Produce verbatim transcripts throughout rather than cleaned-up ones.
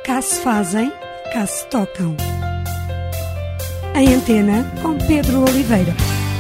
Cá se fazem, cá se tocam. Em Antena, com Pedro Oliveira.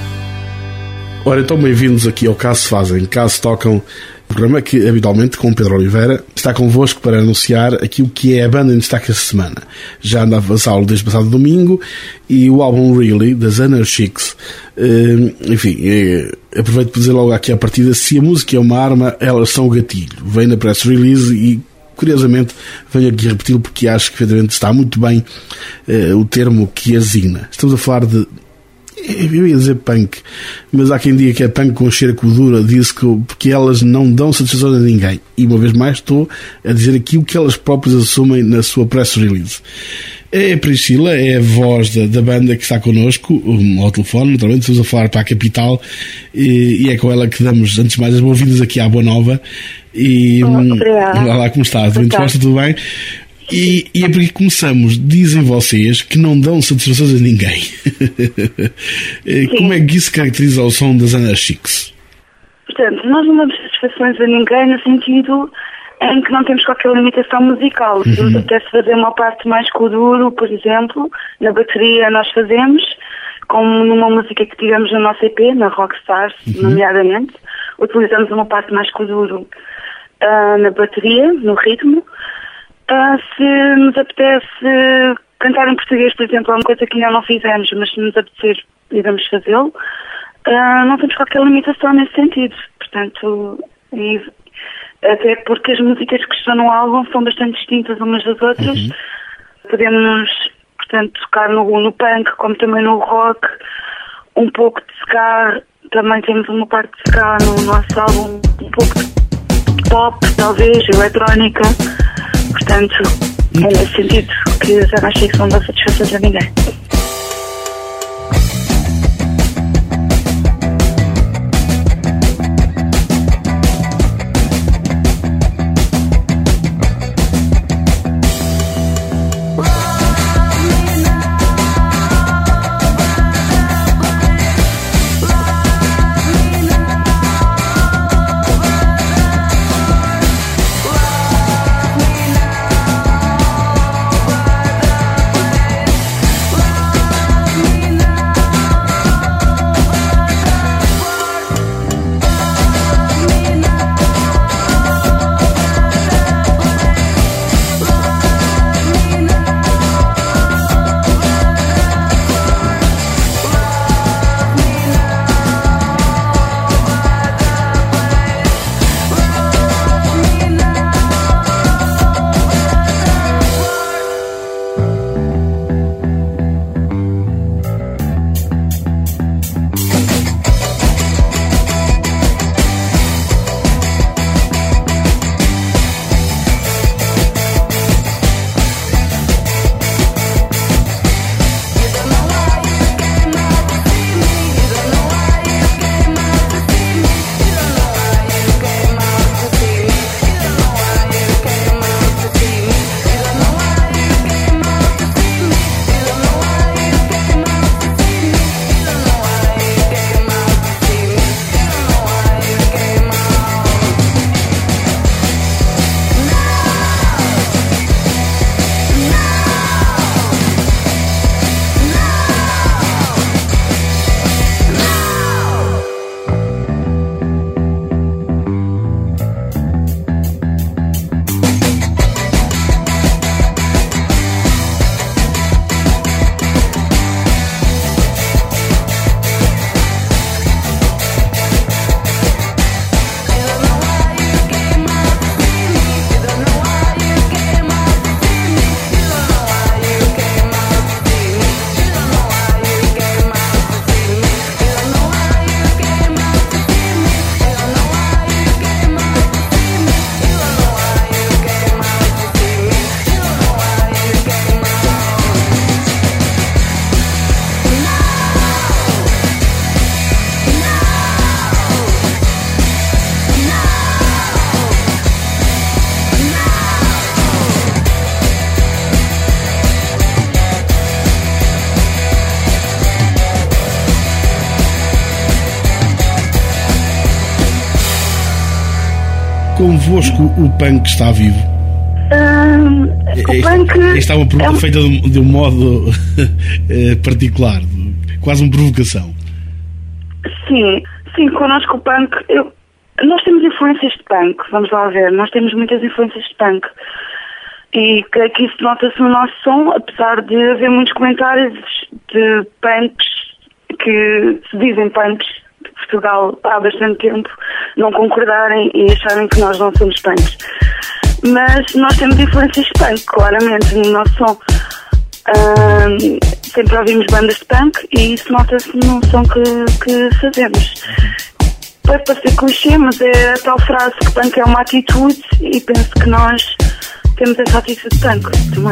Ora, então bem-vindos aqui ao Cá se fazem, cá se tocam, programa que habitualmente com Pedro Oliveira está convosco para anunciar aquilo que é a banda em destaque esta semana. Já anda a avançá-lo desde passado domingo e o álbum Really, das Anarchics. Uh, enfim, é, aproveito para dizer logo aqui à partida, se a música é uma arma, elas são o gatilho. Vem na press release e, curiosamente, venho aqui repeti-lo porque acho que efetivamente está muito bem uh, o termo que a designa. Estamos a falar de, eu ia dizer punk, mas há quem diga que é punk com xereco dura, disco, porque elas não dão satisfação a ninguém. E uma vez mais estou a dizer aqui o que elas próprias assumem na sua press release. É a Priscila, é a voz da, da banda que está connosco, um, ao telefone, naturalmente, estamos a falar para a capital, e, e é com ela que damos, antes de mais, as boas-vindas aqui à Boa Nova. E, obrigada. Olá, lá como estás? Muito bem, tudo bem? E, e é porque começamos, dizem vocês, que não dão satisfações a ninguém. Como é que isso caracteriza o som das Anarchics? Portanto, nós não damos satisfações a ninguém no sentido em que não temos qualquer limitação musical. Se nos apetece fazer uma parte mais com o duro, por exemplo, na bateria nós fazemos, como numa música que tivemos no nosso E P, na Rockstars, uhum. nomeadamente, utilizamos uma parte mais com o duro uh, na bateria, no ritmo. Uh, se nos apetece cantar em português, por exemplo, é uma coisa que ainda não fizemos, mas se nos apetecer, iremos fazê-lo. Uh, não temos qualquer limitação nesse sentido. Portanto, e, até porque as músicas que estão no álbum são bastante distintas umas das outras. Uhum. Podemos, portanto, tocar no, no punk, como também no rock, um pouco de ska. Também temos uma parte de ska no nosso álbum, um pouco de pop, talvez, eletrónica. Portanto, é nesse sentido que as Anarchics não dão satisfações a ninguém. Convosco o punk está vivo? Uh, o punk... Esta é uma pergunta é um... feita de, de um modo particular, quase uma provocação. Sim, sim, connosco o punk... Eu... Nós temos influências de punk, vamos lá ver. Nós temos muitas influências de punk. E creio que isso nota-se no nosso som, apesar de haver muitos comentários de punks que se dizem punks de Portugal há bastante tempo não concordarem e acharem que nós não somos punks. Mas nós temos influências de punk, claramente, no nosso som. Um, sempre ouvimos bandas de punk e isso nota-se no som que, que fazemos. Pode parecer clichê, mas é a tal frase que punk é uma atitude e penso que nós temos essa atitude punk também.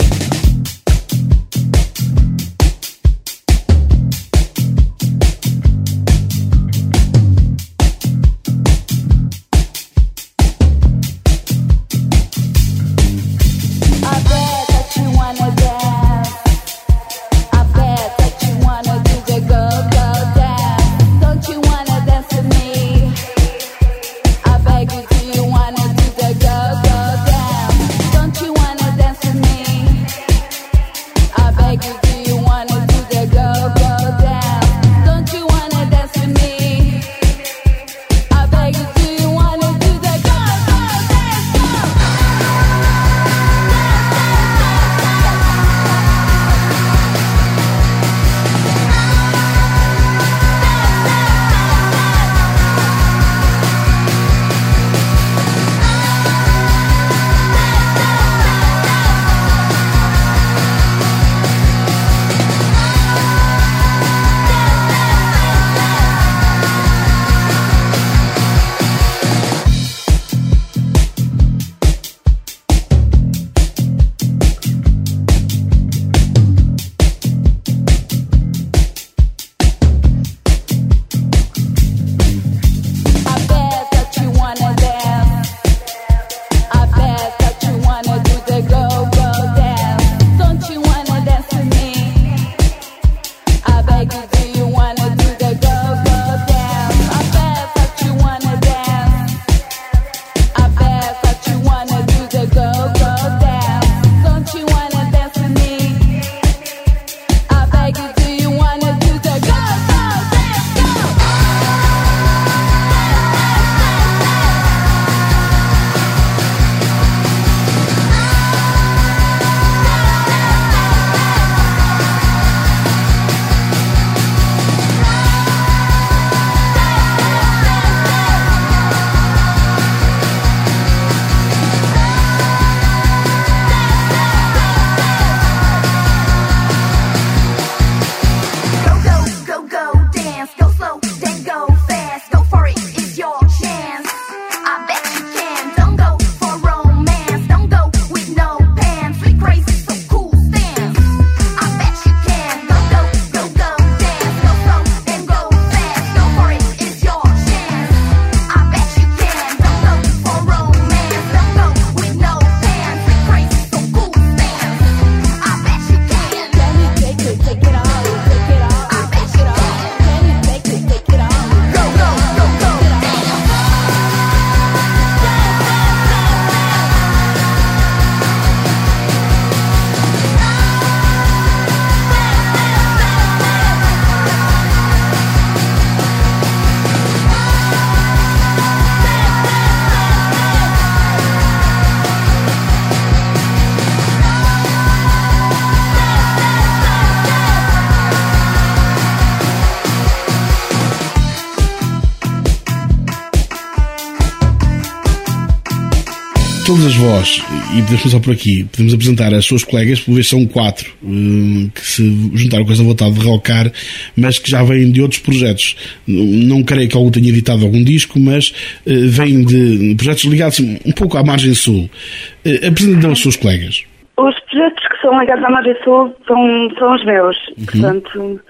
Todas as vós, e podemos começar por aqui, podemos apresentar as suas colegas, por vez são quatro, que se juntaram com esta vontade de rockar, mas que já vêm de outros projetos. Não creio que algum tenha editado algum disco, mas vêm de projetos ligados um pouco à Margem Sul. Apresentem as suas colegas. Os projetos que são ligados à Margem Sul são, são os meus, uhum. Portanto,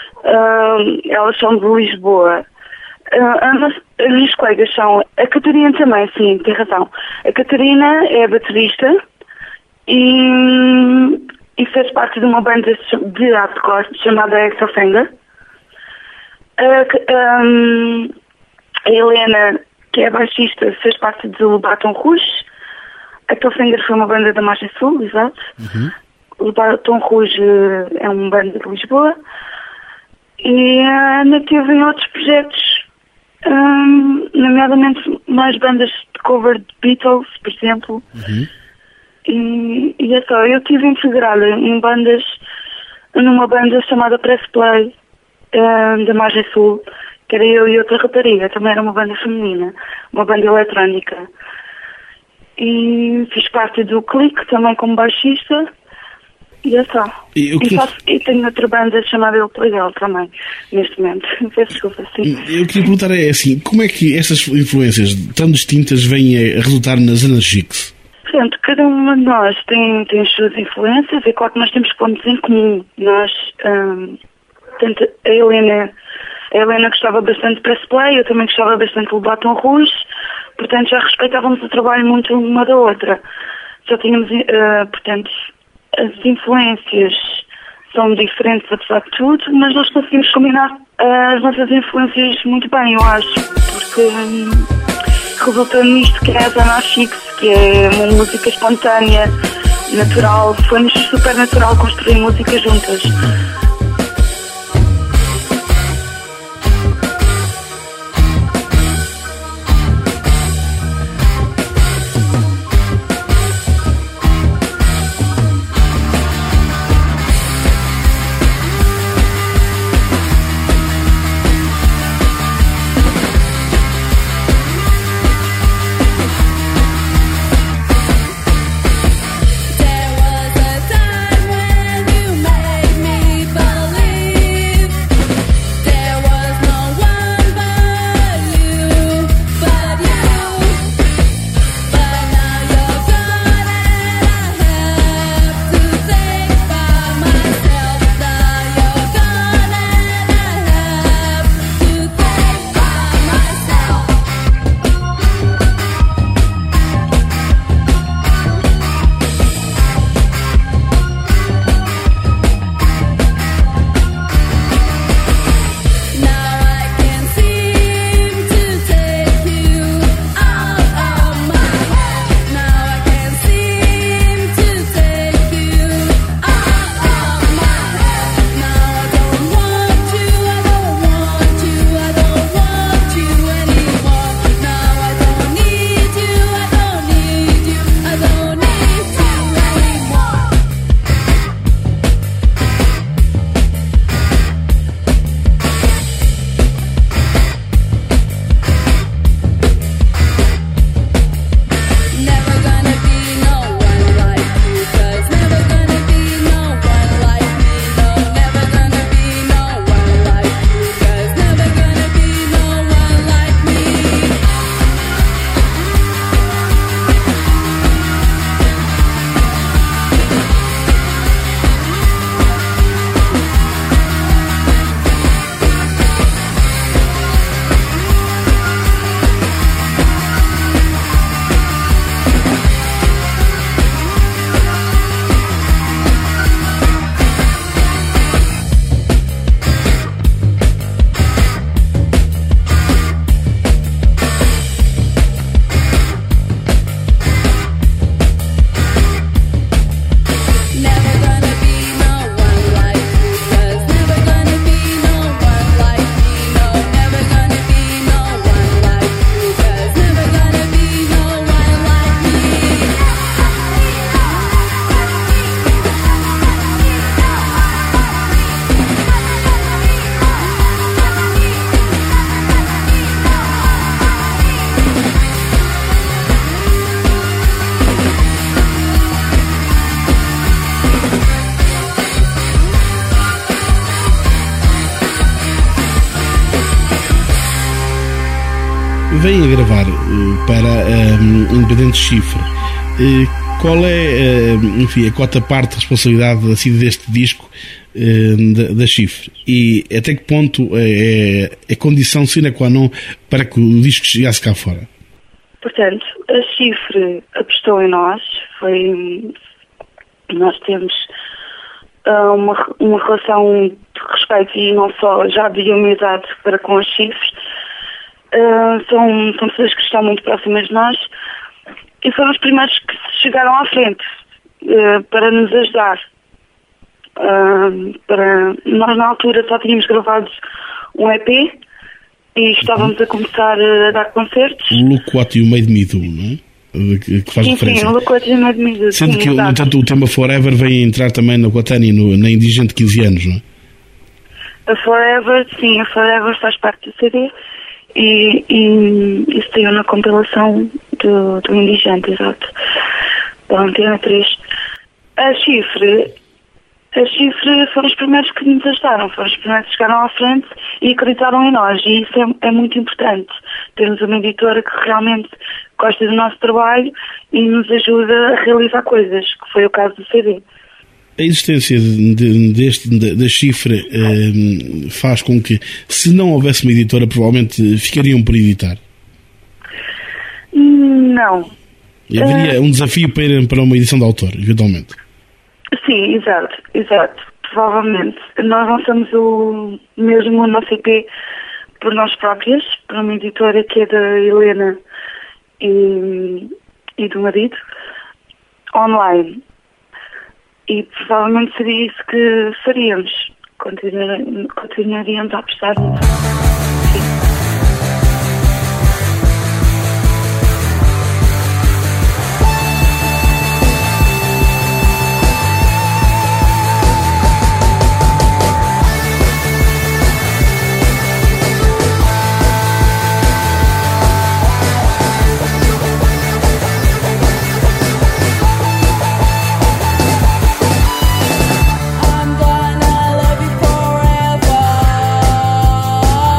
uh, elas são de Lisboa. Uh, as minhas colegas são a Catarina também, sim, tem razão. A Catarina é a baterista e, e fez parte de uma banda de hardcore chamada Ex-Offender. A, um, a Helena, que é baixista, fez parte do Baton Rouge. a Toffinger foi uma banda da Margem Sul, exato. Uhum. O Batom Rouge é uma banda de Lisboa. E a Ana teve em outros projetos, um, nomeadamente mais bandas de cover de Beatles, por exemplo. Uhum. E, e é só, eu estive integrada em bandas, numa banda chamada Press Play, um, da Margem Sul, que era eu e outra rapariga, também era uma banda feminina, uma banda eletrónica. E fiz parte do Clique também como baixista. E é só. E, e, faço, e tenho outra banda chamada El Legal também, neste momento. Peço desculpa, sim. Eu queria perguntar é assim, como é que estas influências tão distintas vêm a resultar nas Energics? Portanto, cada uma de nós tem, tem as suas influências, é claro que nós temos pontos em comum. Nós, hum, portanto, a Helena, a Helena gostava bastante de Press Play, eu também gostava bastante do Batom Rouge, portanto já respeitávamos o trabalho muito uma da outra. Já tínhamos, uh, portanto, as influências são diferentes apesar de tudo, mas nós conseguimos combinar uh, as nossas influências muito bem, eu acho, porque um, resultou nisto que é a Anarchix, que é uma música espontânea, natural, foi-nos super natural construir música juntas. Vem a gravar uh, para um, Independente Chifre. Uh, qual é, uh, enfim, a cota parte de responsabilidade assim, deste disco uh, da, da Chifre? E até que ponto é, é condição sine qua non para que o disco chegasse cá fora? Portanto, a Chifre apostou em nós. Foi, nós temos uh, uma, uma relação de respeito e não só já de amizade para com as Chifres. Uh, são, são pessoas que estão muito próximas de nós e foram os primeiros que se chegaram à frente uh, para nos ajudar. Uh, para... Nós na altura só tínhamos gravado um E P e estávamos uhum. a começar a dar concertos. O Look What You Made Me Do, não é? Que faz sim, referência. Sim, o Look What You Made Me Do. Sendo sim, que, no entanto, o tema Forever vem entrar também na Guatani, no, na Indigente quinze anos, não é? A Forever, sim, a Forever faz parte do C D e, e isso saiu na compilação do, do Indigente, exato. Da Antena três. A Chifre, a Chifre foram os primeiros que nos ajudaram, foram os primeiros que chegaram à frente e acreditaram em nós, e isso é, é muito importante. Termos uma editora que realmente gosta do nosso trabalho e nos ajuda a realizar coisas, que foi o caso do C D. A existência de, deste, da, da Chifre eh, faz com que, se não houvesse uma editora, provavelmente ficariam por editar? Não. E haveria uh, um desafio para irem para uma edição de autor, eventualmente? Sim, exato, exato. Provavelmente. Nós lançamos o mesmo o nosso E P por nós próprias, por uma editora que é da Helena e, e do marido, online. E provavelmente seria isso que faríamos. Continuar, continuaríamos a apostar nisso. Sim. I'm gonna love you forever.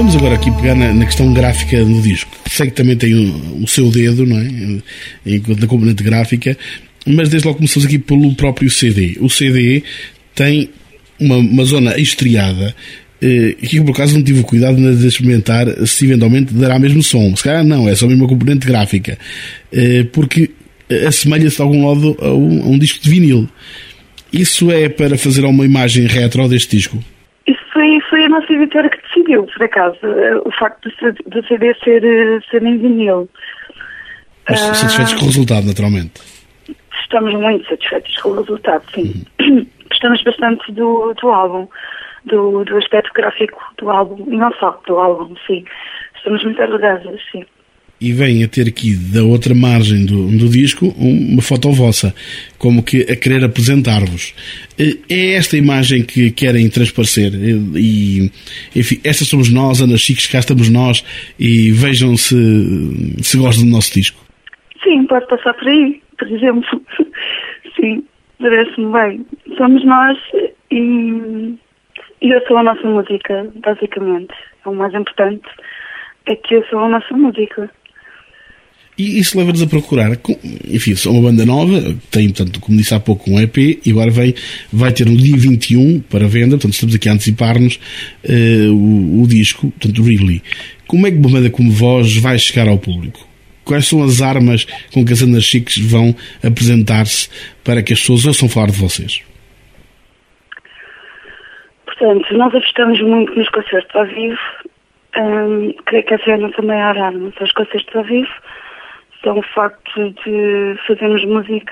vamos agora aqui pegar na, na questão gráfica do disco. Sei que também tem o, o seu dedo, não é? Enquanto na componente gráfica, mas desde logo começamos aqui pelo próprio C D. O C D tem uma, uma zona estriada, eh, que eu por acaso não tive o cuidado de experimentar se eventualmente dará mesmo som. Se calhar não, é só mesmo uma componente gráfica, eh, porque assemelha-se de algum modo a um, a um disco de vinil. Isso é para fazer uma imagem retro deste disco? Isso foi, foi a nossa editora que decidiu, por acaso, o facto do C D ser, ser em vinil. Mas satisfeitos com o resultado, naturalmente? Estamos muito satisfeitos com o resultado, sim. Uhum. Gostamos bastante do, do álbum, do, do aspecto gráfico do álbum, e não só do álbum, sim. Estamos muito orgulhosos, sim. E vem a ter aqui, da outra margem do, do disco, uma foto vossa, como que a querer apresentar-vos. É esta imagem que querem transparecer? E, enfim, estas somos nós, Ana Chiques, cá estamos nós, e vejam se, se gostam do nosso disco. Sim, pode passar por aí, por exemplo. Sim, parece-me bem. Somos nós e, e eu sou a nossa música, basicamente. É o mais importante, é que eu sou a nossa música. E isso leva-nos a procurar, enfim, sou uma banda nova, tem, portanto, como disse há pouco, um E P, e agora vem, vai ter no dia vinte e um para venda, portanto, estamos aqui a antecipar-nos uh, o, o disco, portanto, Really. Como é que uma banda como vós vai chegar ao público? Quais são as armas com que as Ana Chiques vão apresentar-se para que as pessoas ouçam falar de vocês? Portanto, nós apostamos muito nos concertos ao vivo, um, creio que essa é a nossa maior arma, são os concertos ao vivo. São o facto de fazermos música,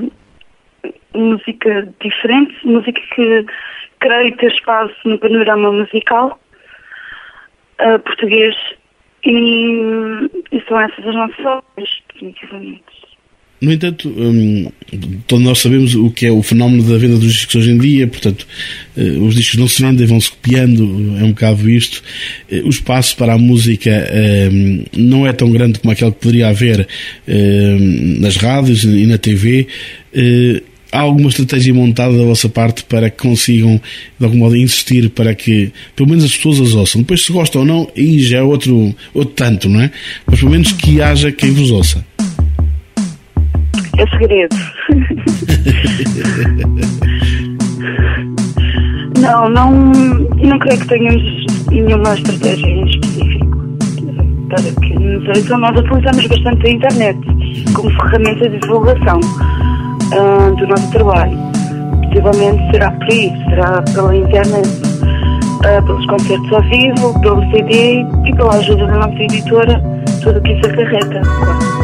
música diferente, música que creio ter espaço no panorama musical uh, português e, e são essas as nossas obras, definitivamente. No entanto, hum, todos nós sabemos o que é o fenómeno da venda dos discos hoje em dia, portanto, uh, os discos não se vendem, vão-se copiando, é um bocado isto. Uh, o espaço para a música uh, não é tão grande como aquele que poderia haver uh, nas rádios e na T V. Uh, há alguma estratégia montada da vossa parte para que consigam, de algum modo, insistir para que, pelo menos, as pessoas as ouçam? Depois, se gostam ou não, aí já é outro, outro tanto, não é? Mas, pelo menos, que haja quem vos ouça. É segredo. não, não, não creio que tenhamos nenhuma estratégia em específico para que nos ouçam. Nós utilizamos bastante a internet como ferramenta de divulgação uh, do nosso trabalho. Possivelmente será por aí, será pela internet, uh, pelos concertos ao vivo, pelo C D e pela ajuda da nossa editora, tudo o que isso acarreta. Claro.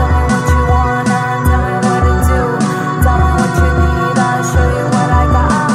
Got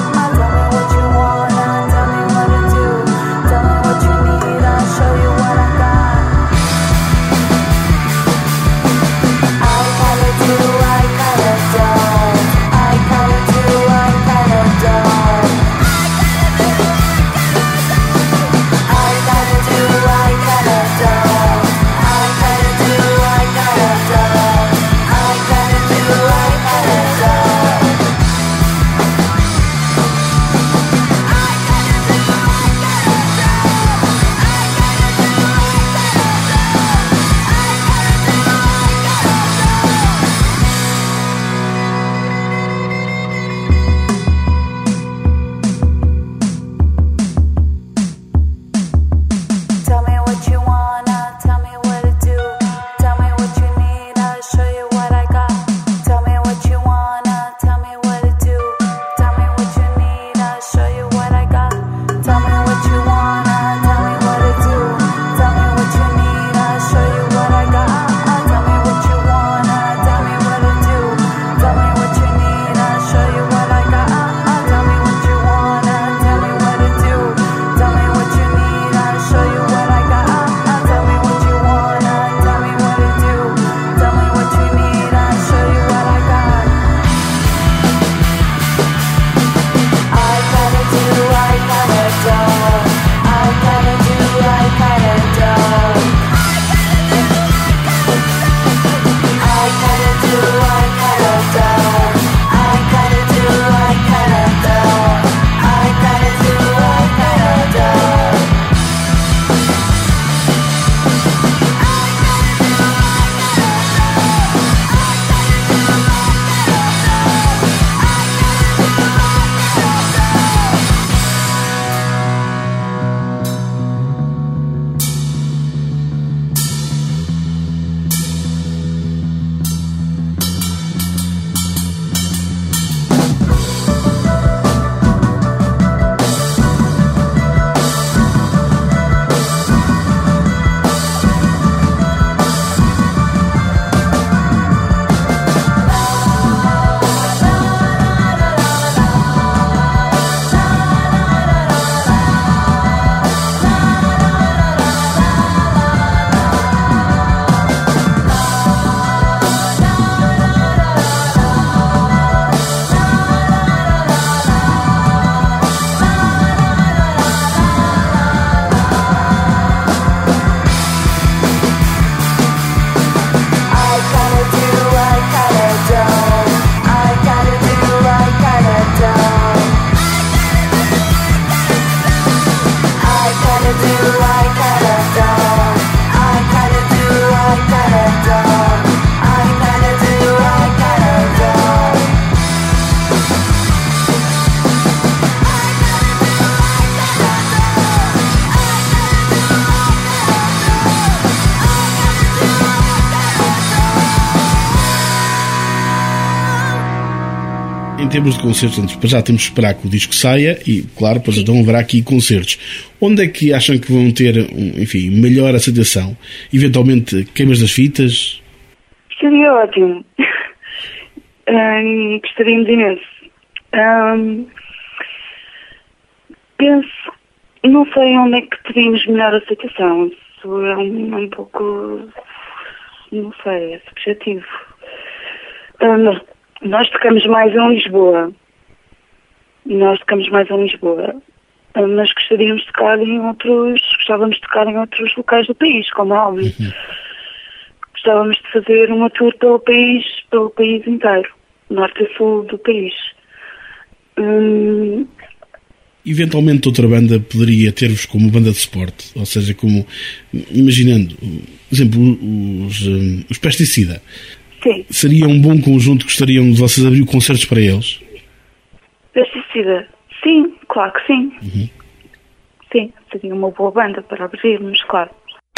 Em termos de concertos, antes, para já temos que esperar que o disco saia e, claro, depois então haverá aqui concertos. Onde é que acham que vão ter, enfim, melhor aceitação? Eventualmente, queimas das fitas? Seria ótimo. hum, gostaríamos imenso. Hum, penso, não sei onde é que teríamos melhor aceitação. Isso é um, um pouco, não sei, é subjetivo. Hum, nós tocamos mais em Lisboa. Nós tocamos mais em Lisboa. Hum, mas gostaríamos de tocar em outros, gostávamos de tocar em outros locais do país, como é óbvio. Uhum. Gostávamos de fazer uma tour pelo país, pelo país inteiro, norte e sul do país. Hum... Eventualmente outra banda poderia ter-vos como banda de suporte, ou seja, como, imaginando, por exemplo, os, os Pesticida. Sim. Seria um bom conjunto, gostariam de vocês abrir concertos para eles? Pesticida? Sim, claro que sim. Uhum. Sim, seria uma boa banda para abrirmos, claro.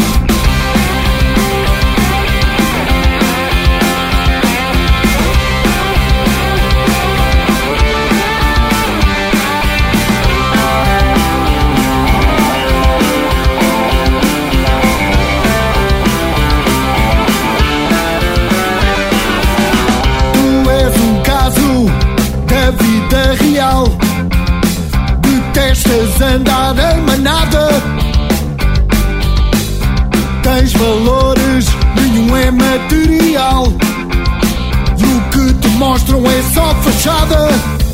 Detestas andar em manada, tens valores, nenhum é material, e o que te mostram é só fachada.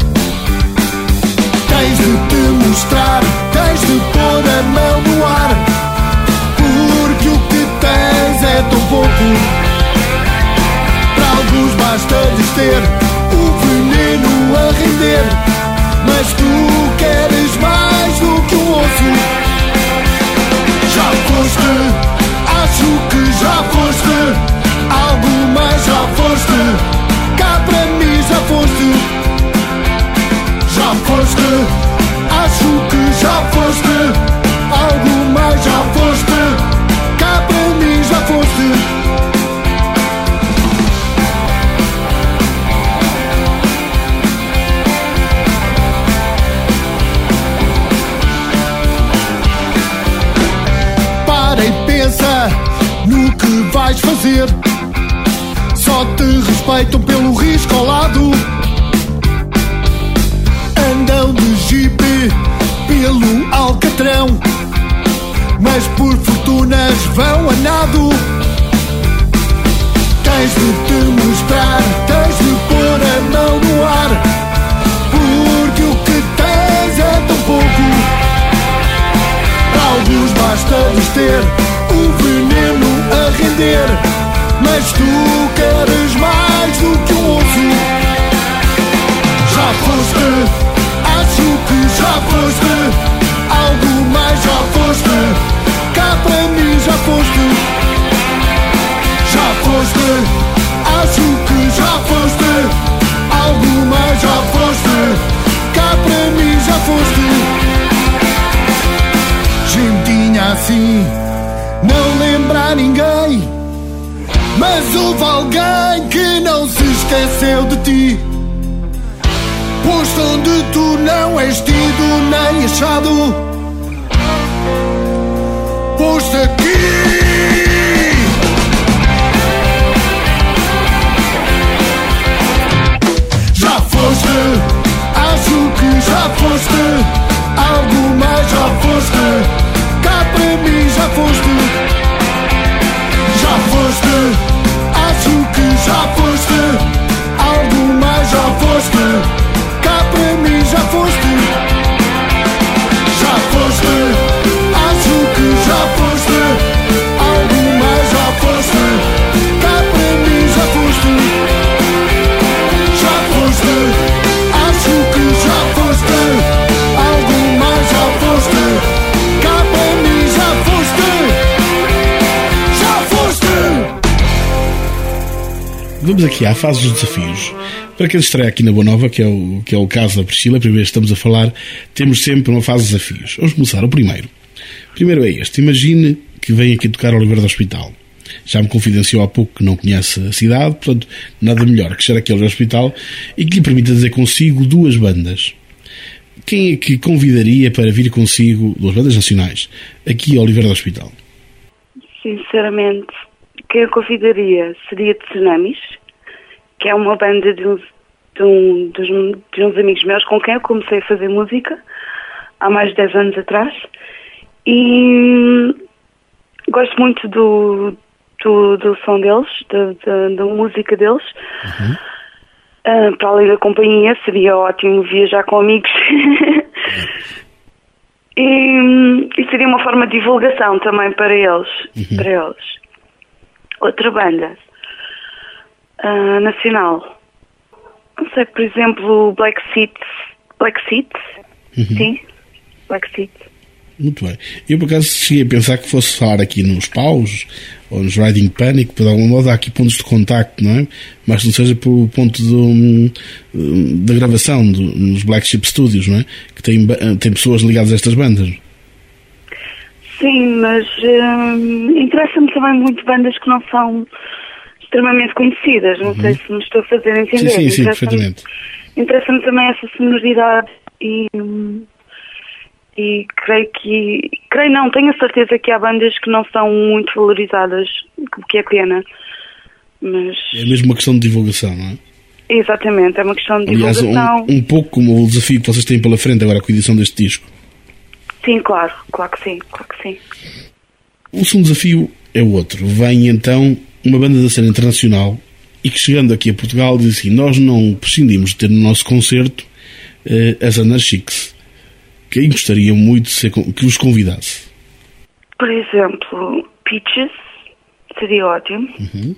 Tens de te mostrar, tens de pôr a mão no ar, porque o que tens é tão pouco. Para alguns basta-lhes ter o veneno a render, mas tu queres mais do que um osso. Já foste, acho que já foste, algo mais já foste, cá para mim já foste. Já foste, acho que já foste, algo mais já foste, cá para mim já foste. No que vais fazer, só te respeitam pelo risco ao lado. Andam de jipe pelo Alcatrão, mas por fortunas vão a nado. Tens de te mostrar, tens de pôr a mão no ar, porque o que tens é tão pouco. Para alguns basta-lhes ter o veneno a render, mas tu queres mais do que um osso. Já foste, acho que já foste, algo mais já foste, cá para mim já foste. Já foste, acho que já foste, algo mais já foste, cá para mim já foste. Gentinha assim não lembra a ninguém, mas houve alguém que não se esqueceu de ti. Posto onde tu não és tido nem achado, posto aqui. Já foste, acho que já foste, algo mais já foste, cá para mim já foste. Já foste, acho que já foste, algo mais já foste, cá para mim já foste. Já foste, acho que já foste, algo mais já foste, cá para mim já foste. Já foste, acho que já foste, algo mais já foste, cá para mim já foste. Já foste. Vamos aqui à fase dos desafios. Para quem estreia aqui na Boa Nova, que é o, que é o caso da Priscila, a primeira vez que estamos a falar, temos sempre uma fase de desafios. Vamos começar. O primeiro. O primeiro é este. Imagine que vem aqui tocar ao Oliveira do Hospital. Já me confidenciou há pouco que não conhece a cidade, portanto, nada melhor que chegar aqui ao hospital e que lhe permita dizer consigo duas bandas. Quem é que convidaria para vir consigo, duas bandas nacionais, aqui ao Oliveira do Hospital? Sinceramente, quem eu convidaria seria Tsunamis, que é uma banda de uns, de, um, de, uns, de uns amigos meus com quem eu comecei a fazer música há mais de dez anos atrás. E gosto muito do, do, do som deles, da, da, da música deles. Uhum. Uh, para além da companhia, seria ótimo viajar com amigos. e, e seria uma forma de divulgação também para eles. Uhum. Para eles. Outra banda uh, nacional. Não sei, por exemplo, Black Seeds. Black Seeds? Uhum. Sim, Black Seeds. Muito bem. Eu, por acaso, cheguei a pensar que fosse falar aqui nos Paus ou nos Riding Panic, por algum modo há aqui pontos de contacto, não é? Mas não seja pelo ponto do, da gravação do, nos Black Sheep Studios, não é? Que tem, tem pessoas ligadas a estas bandas. Sim, mas hum, interessa-me também muito bandas que não são extremamente conhecidas. Não uhum. sei se me estou a fazer entender. Sim, sim, sim, perfeitamente. Interessa-me também essa sonoridade e... Hum, E creio que... Creio não, tenho a certeza que há bandas que não são muito valorizadas, o que é pena. Mas... É mesmo uma questão de divulgação, não é? Exatamente, é uma questão de Aliás, divulgação. Um, um pouco como o desafio que vocês têm pela frente agora com a edição deste disco. Sim, claro, claro que sim, claro que sim. O segundo desafio é o outro. Vem então uma banda da cena internacional e que, chegando aqui a Portugal, diz assim: nós não prescindimos de ter no nosso concerto uh, as Anarchics. Quem gostaria muito de ser, que os convidasse? Por exemplo, Peaches seria ótimo. Uhum.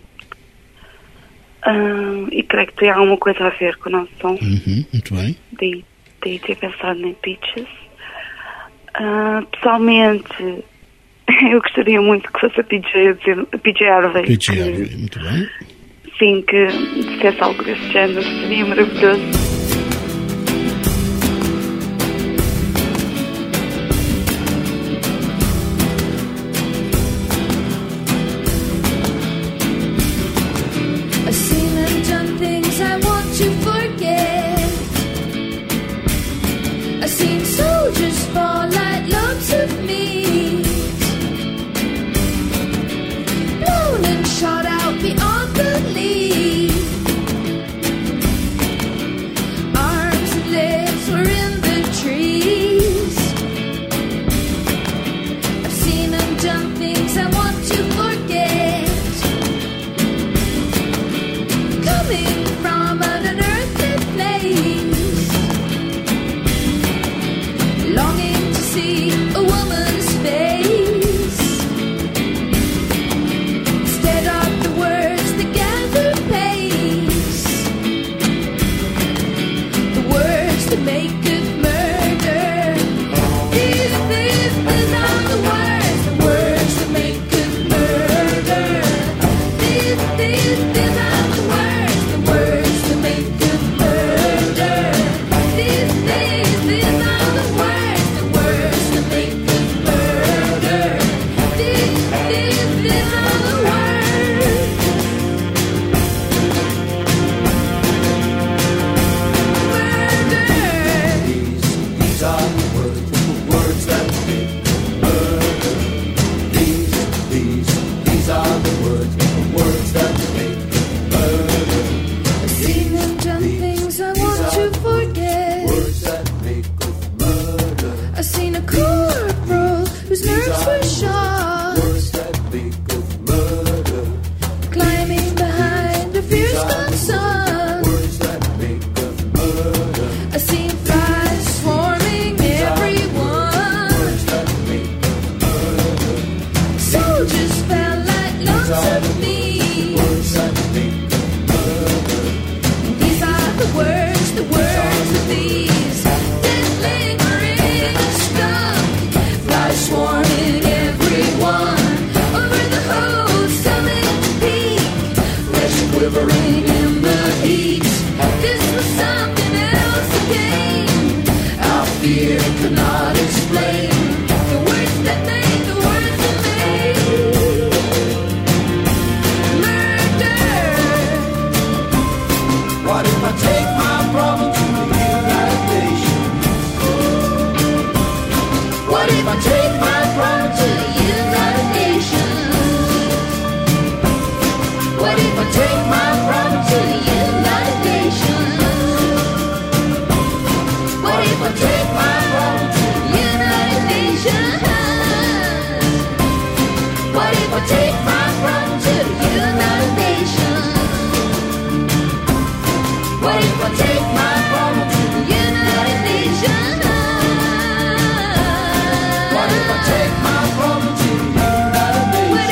Uh, e creio que tem alguma coisa a ver com o nosso som. Uhum, muito bem. Daí, daí ter pensado em Peaches. Uh, pessoalmente, eu gostaria muito que fosse a P J, a P J Harvey. P J Harvey, muito bem. Sim, que dissesse algo desse género, seria maravilhoso. take my problem to the United Nations? What if I take my problem to the United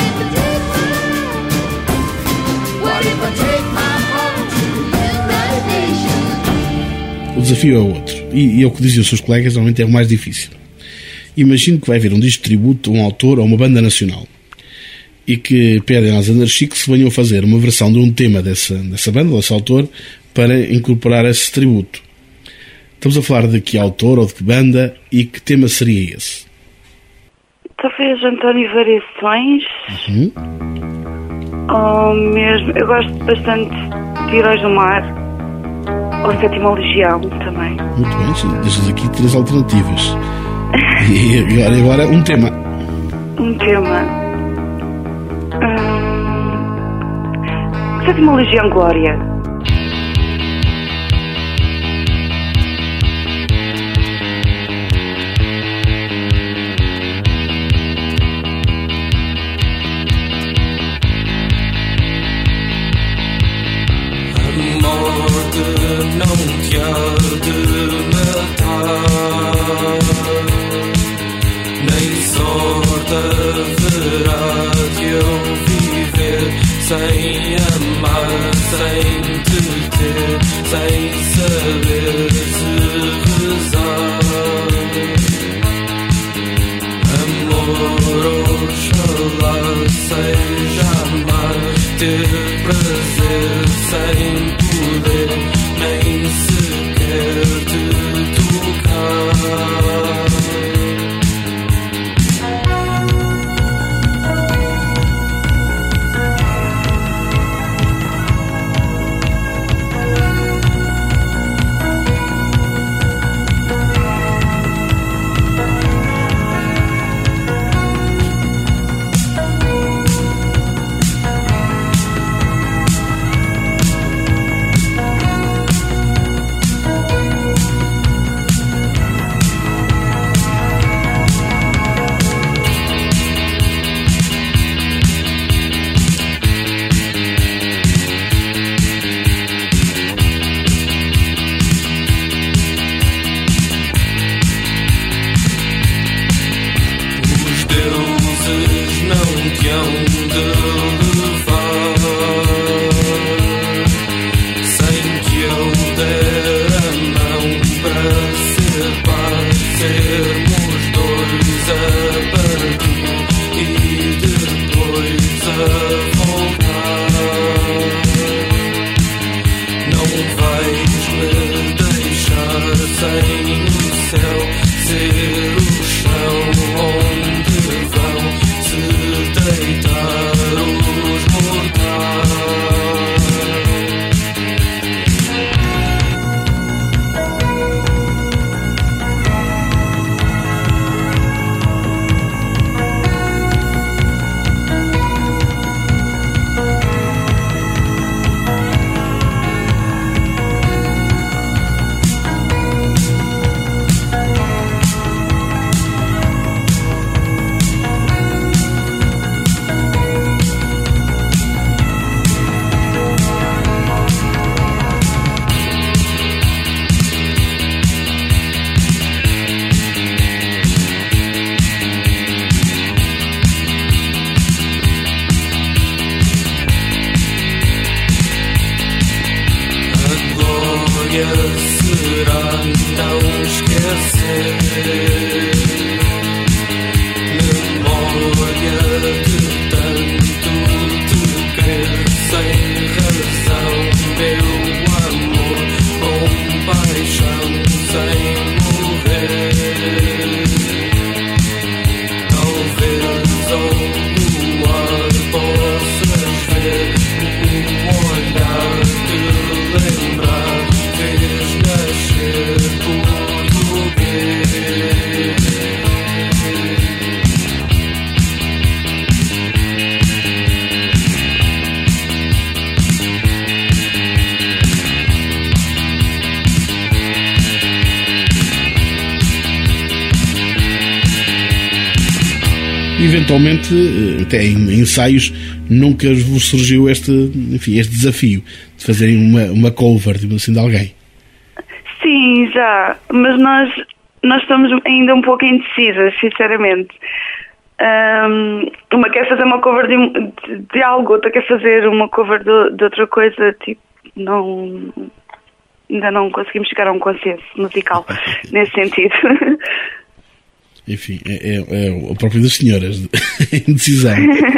Nations? What if I take my problem to the United Nations? O desafio é outro, e, e é o que diziam os seus colegas, normalmente é o mais difícil. Imagino que vai haver um disco de tributo a um autor ou uma banda nacional e que pedem aos Anarchic que se venham a fazer uma versão de um tema dessa, dessa banda, ou desse autor, para incorporar esse tributo. Estamos a falar de que autor ou de que banda e que tema seria esse? Talvez António Variações. Uhum. Ou mesmo, eu gosto bastante de Heróis do Mar. Ou Sétima Legião também. Muito bem, deixas aqui três alternativas. E agora, agora um tema. Um tema. Hum... Sétima Legião Glória. Não te há de matar, nem sorte haverá de eu viver sem amar, sem te ter, sem saber se rezar. Amor, oxalá seja amar, ter prazer sem poder nem sequer te tocar. Será não esquecer memória de tanto te querer sem razão, meu amor, com paixão sem morrer. Talvez ao luar possas ver um olhar que lembrar fez nascer português. Eventualmente, até em ensaios, nunca vos surgiu este, enfim, este desafio de fazerem uma, uma cover, tipo assim, de alguém? Sim, já, mas nós, nós estamos ainda um pouco indecisas, sinceramente. Um, uma quer fazer uma cover de, de, de algo, outra quer fazer uma cover de, de outra coisa, tipo, não, ainda não conseguimos chegar a um consenso musical nesse sentido. Enfim, é, é, é o próprio das senhoras, indecisão.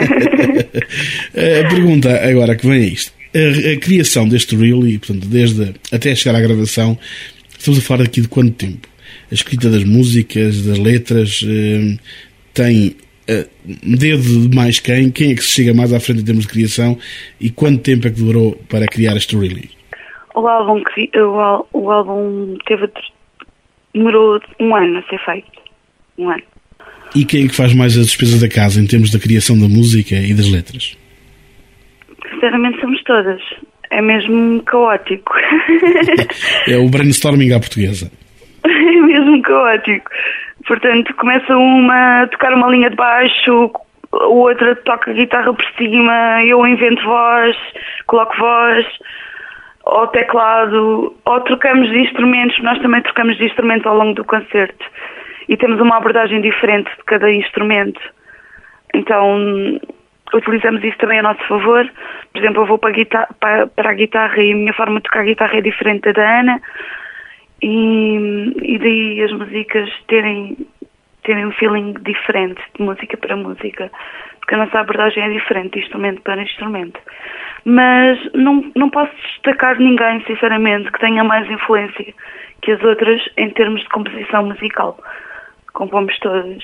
A pergunta agora que vem é isto. A, a criação deste reel, e portanto, desde até chegar à gravação, estamos a falar aqui de quanto tempo? A escrita das músicas, das letras, eh, tem eh, dedo de mais quem? Quem é que se chega mais à frente em termos de criação? E quanto tempo é que demorou para criar este reel? O álbum, o, o álbum teve, demorou um ano a ser feito. Um ano. E quem é que faz mais as despesas da casa em termos da criação da música e das letras? Sinceramente somos todas. É mesmo caótico. É o brainstorming à portuguesa. É mesmo caótico. Portanto, começa uma a tocar uma linha de baixo, a outra toca a guitarra por cima, eu invento voz, coloco voz, ou teclado, ou trocamos de instrumentos. Nós também trocamos de instrumentos ao longo do concerto. E temos uma abordagem diferente de cada instrumento. Então, utilizamos isso também a nosso favor. Por exemplo, eu vou para a guitarra, para, para a guitarra e a minha forma de tocar a guitarra é diferente da da Ana. E, e daí as músicas terem, terem um feeling diferente de música para música. Porque a nossa abordagem é diferente de instrumento para instrumento. Mas não, não posso destacar ninguém, sinceramente, que tenha mais influência que as outras em termos de composição musical. Compomos todas.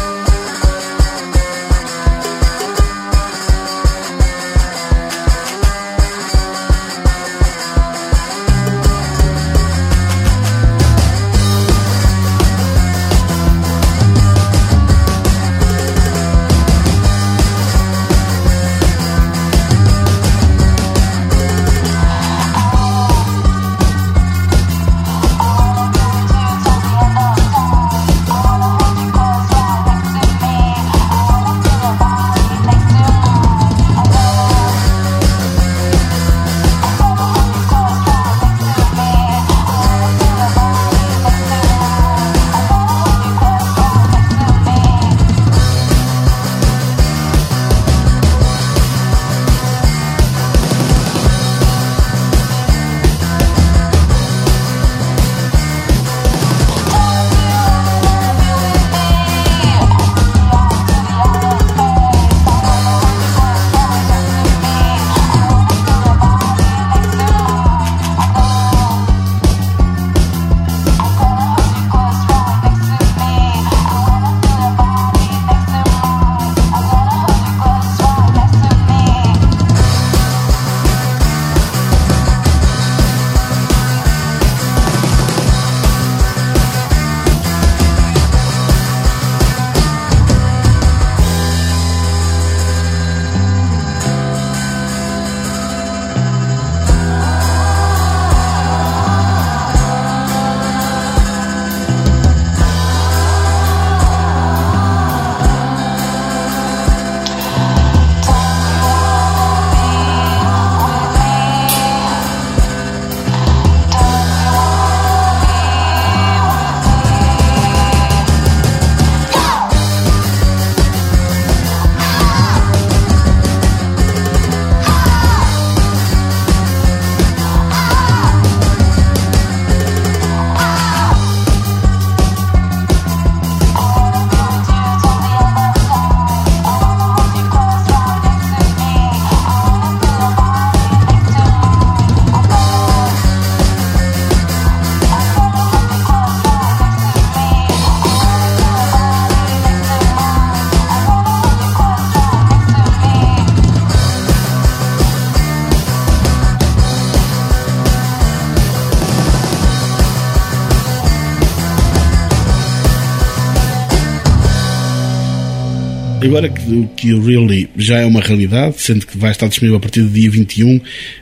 Agora que, que o Really já é uma realidade, sendo que vai estar disponível a partir do dia vinte e um,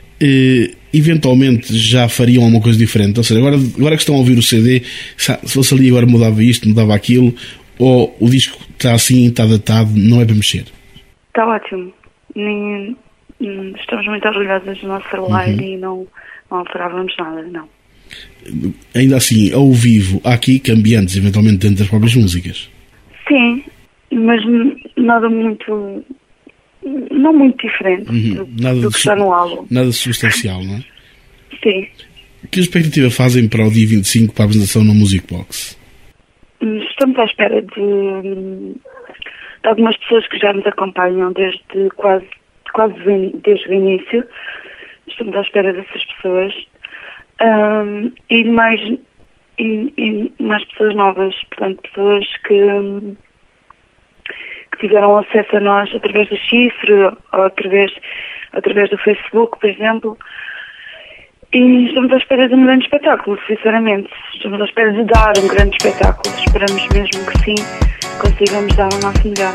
eh, eventualmente já fariam alguma coisa diferente? Ou seja, agora, agora que estão a ouvir o C D, se fosse ali agora mudava isto, mudava aquilo, ou o disco está assim, está datado, não é para mexer? Está ótimo. Nem, estamos muito orgulhosos do nosso trabalho, uhum. E não, não alterávamos nada, não. Ainda assim, ao vivo, há aqui cambiantes, eventualmente, dentro das próprias músicas. Sim, mas nada muito... não muito diferente Uhum. do, Nada do de que su- está no álbum. Nada substancial, não é? Sim. Que expectativa fazem para o dia vinte e cinco para a apresentação no Music Box? Estamos à espera de, de algumas pessoas que já nos acompanham desde quase, quase desde o início. Estamos à espera dessas pessoas. Um, e, mais, e, e mais pessoas novas, portanto, pessoas que, que tiveram acesso a nós através do Chifre ou através, através do Facebook, por exemplo. E estamos à espera de um grande espetáculo, sinceramente. Estamos à espera de dar um grande espetáculo. Esperamos mesmo que sim, consigamos dar o nosso melhor.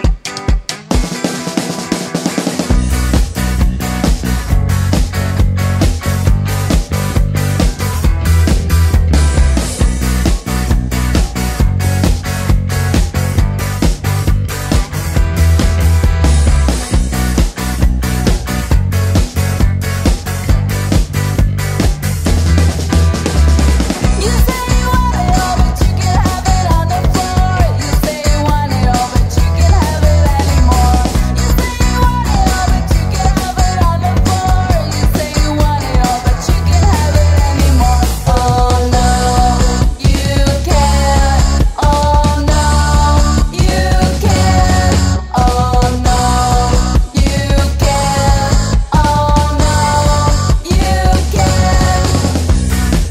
You say you want it all, but you can have it on the floor. You say you want it all, but you can have it anymore. You say you want it all, but you can have it on the floor. You say you want it all, but you can have it anymore. Oh no, you can't. Oh no, you can't. Oh no, you can't. Oh no, you can't.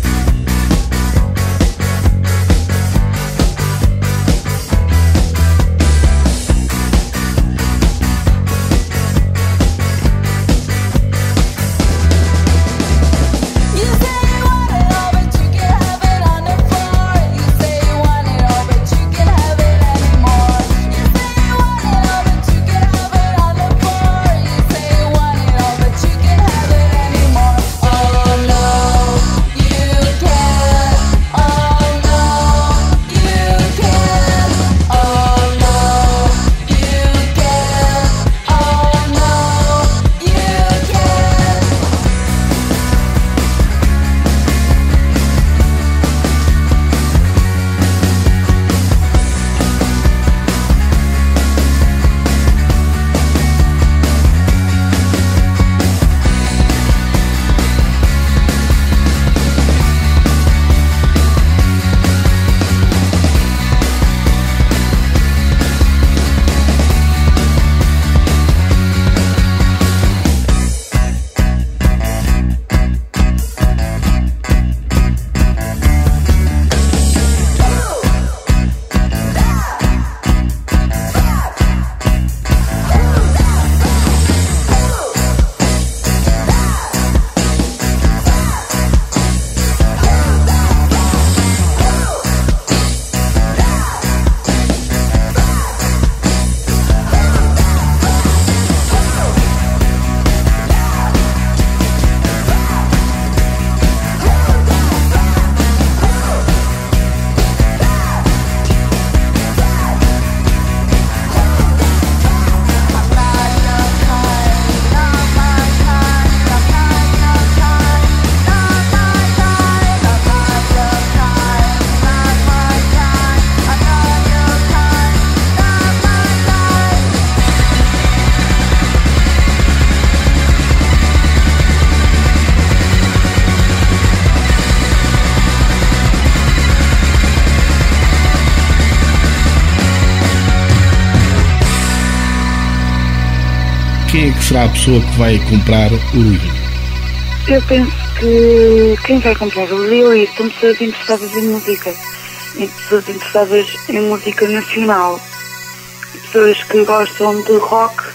You say you want it all, but you can have it on the floor. You say you want it all, but you can have it anymore. You say you want it all, but you can have it on the floor. You say you want it all, but you can have it anymore. Oh no, you can't. Oh no, you can't. Oh no, you can't. Oh no, you can't. Quem é que será a pessoa que vai comprar o livro? Eu penso que quem vai comprar o livro são pessoas interessadas em música, em pessoas interessadas em música nacional, pessoas que gostam de rock,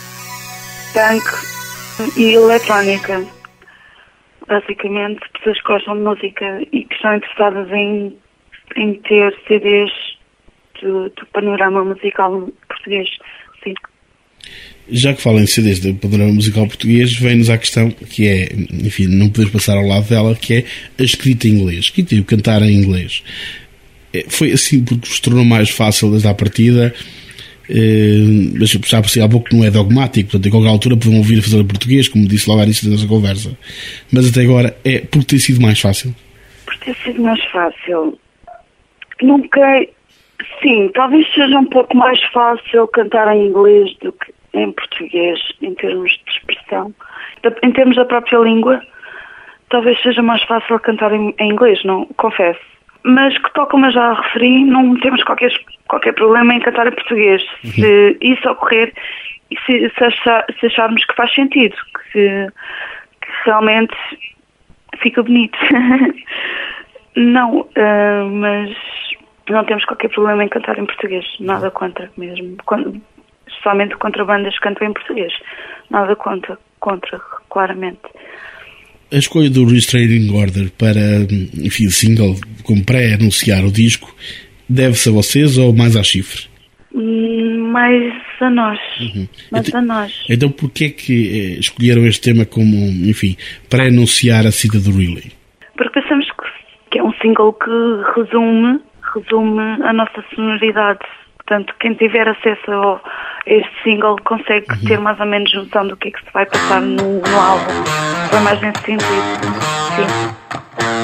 punk e eletrónica. Basicamente, pessoas que gostam de música e que estão interessadas em, em ter C Ds do, do panorama musical português. Sim. Já que fala em C Ds do panorama musical português, vem-nos à questão que é, enfim, não podemos passar ao lado dela, que é a escrita em inglês, escrita e o cantar em inglês. Foi assim porque se tornou mais fácil desde a partida, mas já percebi há pouco que não é dogmático, portanto, em qualquer altura podem ouvir a fazer em português, como disse logo à início da nossa conversa. Mas até agora é porque tem sido mais fácil. Porque ter sido mais fácil? Nunca... Sim, talvez seja um pouco mais fácil cantar em inglês do que em português, em termos de expressão. Em termos da própria língua, talvez seja mais fácil cantar em, em inglês, não, confesso. Mas que, tal como eu já referi, não temos qualquer, qualquer problema em cantar em português. Uhum. Se isso ocorrer e se, se, achar, se acharmos que faz sentido, que, que realmente fica bonito. Não, uh, mas não temos qualquer problema em cantar em português. Nada contra mesmo. Quando, especialmente contra bandas que cantam em português. Nada contra, contra, claramente. A escolha do Restraining Order para, enfim, single, como pré-anunciar o disco, deve-se a vocês ou mais à Chifre? Mais a nós. Uhum. Mais então, a nós. Então porquê é que eh, escolheram este tema como, enfim, pré-anunciar a saída do Relay? Porque pensamos que é um single que resume, resume a nossa sonoridade. Portanto, quem tiver acesso a este single consegue uhum. ter mais ou menos noção do que é que se vai passar no, no álbum. Foi mais nesse sentido. Sim.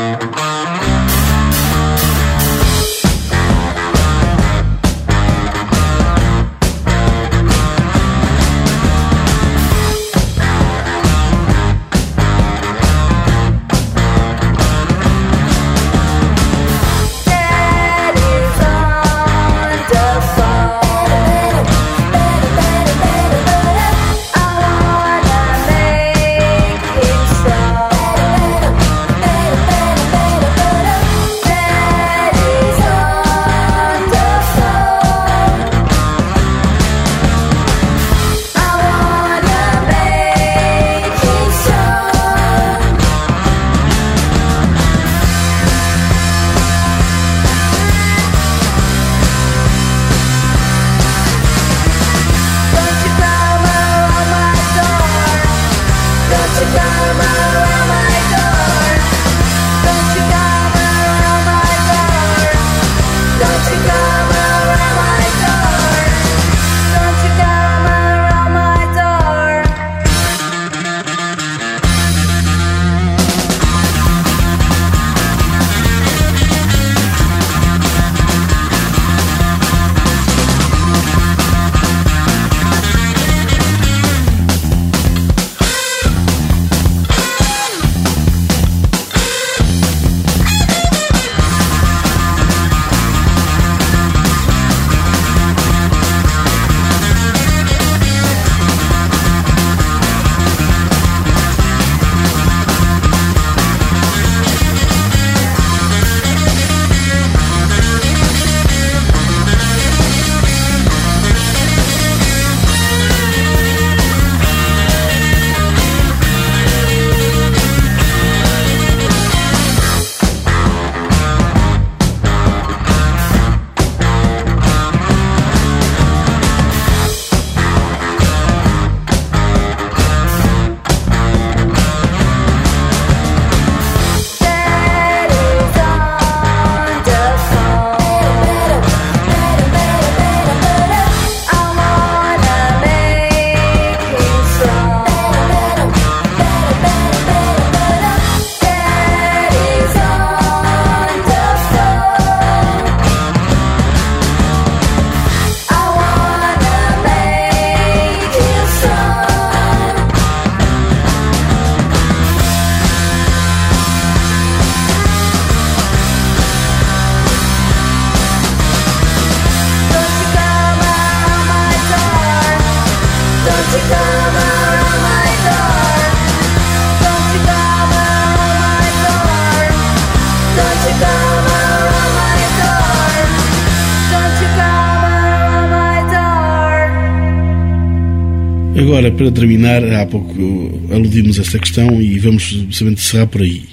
Agora, para terminar, há pouco aludimos a esta questão e vamos sabendo encerrar por aí.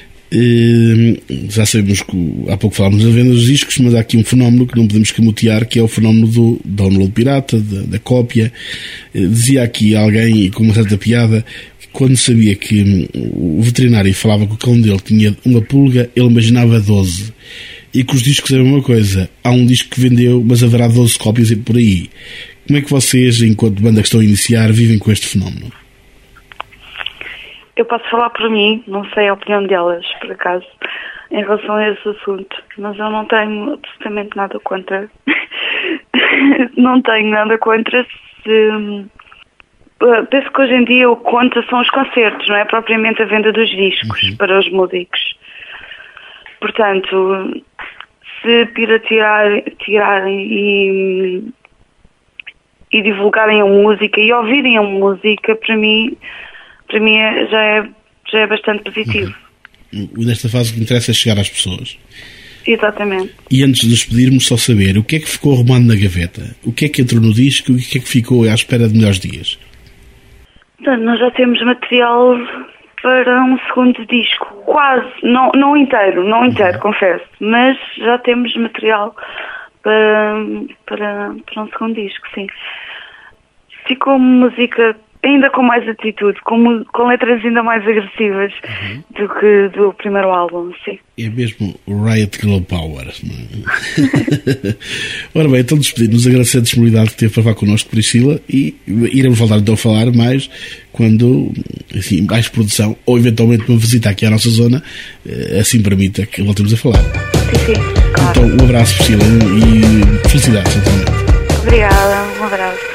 Já sabemos que há pouco falámos da venda dos discos, mas há aqui um fenómeno que não podemos camutear, que é o fenómeno do download pirata, da, da cópia. Dizia aqui alguém, com uma certa piada, que quando sabia que o veterinário falava que o cão dele tinha uma pulga, ele imaginava doze. E que os discos eram uma coisa. Há um disco que vendeu, mas haverá doze cópias por aí. Como é que vocês, enquanto banda que estão a iniciar, vivem com este fenómeno? Eu posso falar por mim, não sei a opinião delas, por acaso. em relação a esse assunto. Mas eu não tenho absolutamente nada contra. Não tenho nada contra se... Penso que hoje em dia o que conta são os concertos, não é propriamente a venda dos discos Uhum. para os músicos. Portanto, se piratear, tirarem e, e divulgarem a música e ouvirem a música, para mim, para mim é- já, é, já é bastante positivo. Uhum. Nesta fase o que interessa é chegar às pessoas. Exatamente. E antes de despedirmos, só saber o que é que ficou arrumado na gaveta, o que é que entrou no disco e o que é que ficou à espera de melhores dias. Portanto, nós já temos material para um segundo disco, quase, não, não inteiro, não inteiro, confesso, mas já temos material para, para, para um segundo disco, sim. Ficou música ainda com mais atitude, com, mu- com letras ainda mais agressivas do que do primeiro álbum, sim. É mesmo o Riot Girl Power. Não é? Ora bem, então despedimos, agradecer a disponibilidade que teve para falar connosco, Priscila, e iremos voltar então a falar mais quando, assim, mais produção ou eventualmente uma visita aqui à nossa zona eh, assim permita que voltemos a falar. Sim, sim, claro. Então, um abraço, Priscila, e felicidades, naturalmente. Obrigada, um abraço.